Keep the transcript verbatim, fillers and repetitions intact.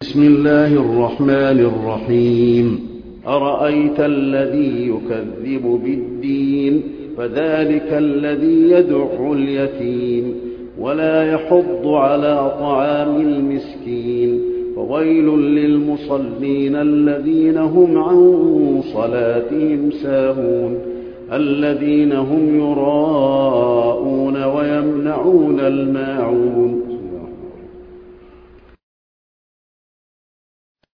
بسم الله الرحمن الرحيم أرأيت الذي يكذب بالدين فذلك الذي يدع اليتيم ولا يحض على طعام المسكين فويل للمصلين الذين هم عن صلاتهم ساهون الذين هم يراءون ويمنعون الماعون